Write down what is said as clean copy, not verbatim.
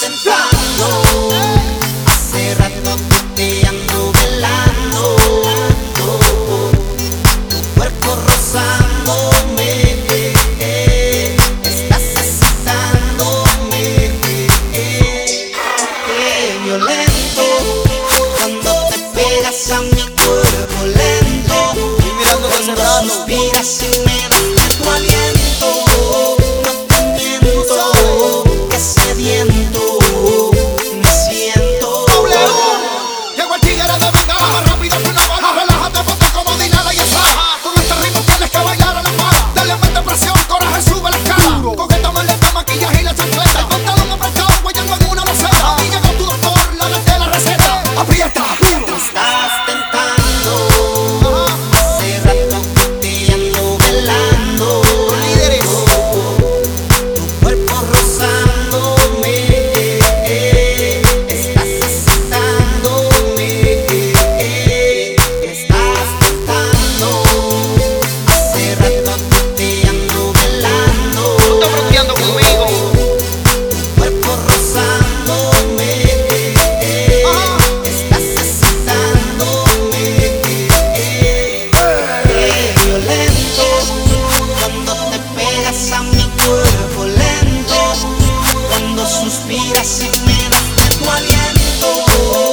tentando. Hace rato que te ando velando. Tu cuerpo rozándome. Estás excitándome. Qué violento cuando te pegas a mi cuerpo lento. Cuando suspiras y me das de tu aliento. No te miento, que sediento me siento. Llegó el tigre de bengala, más rápido que una bala. Relájate, ponte como Dinala y Estrada. Con este ritmo tienes que bailar a la pala. Dale mete presión, coraje, sube la escala. Con esta maleta, maquillaje y la chancleta. El pantalón apretado, guayando en una loseta. Aquí llegó tu doctor, la de la receta. Aprieta, aprieta. Estás tentando. Hace rato que te ando velando. Tu cuerpo rozándome. Estás excitándome. Estás tentando. Hace rato que te ando velando. Tú estás fronteando conmigo. Tu cuerpo rozándome. Estás excitándome. Qué violento cuando te pegas a mi cuerpo lento. Cuando suspiras y me das de tu aliento.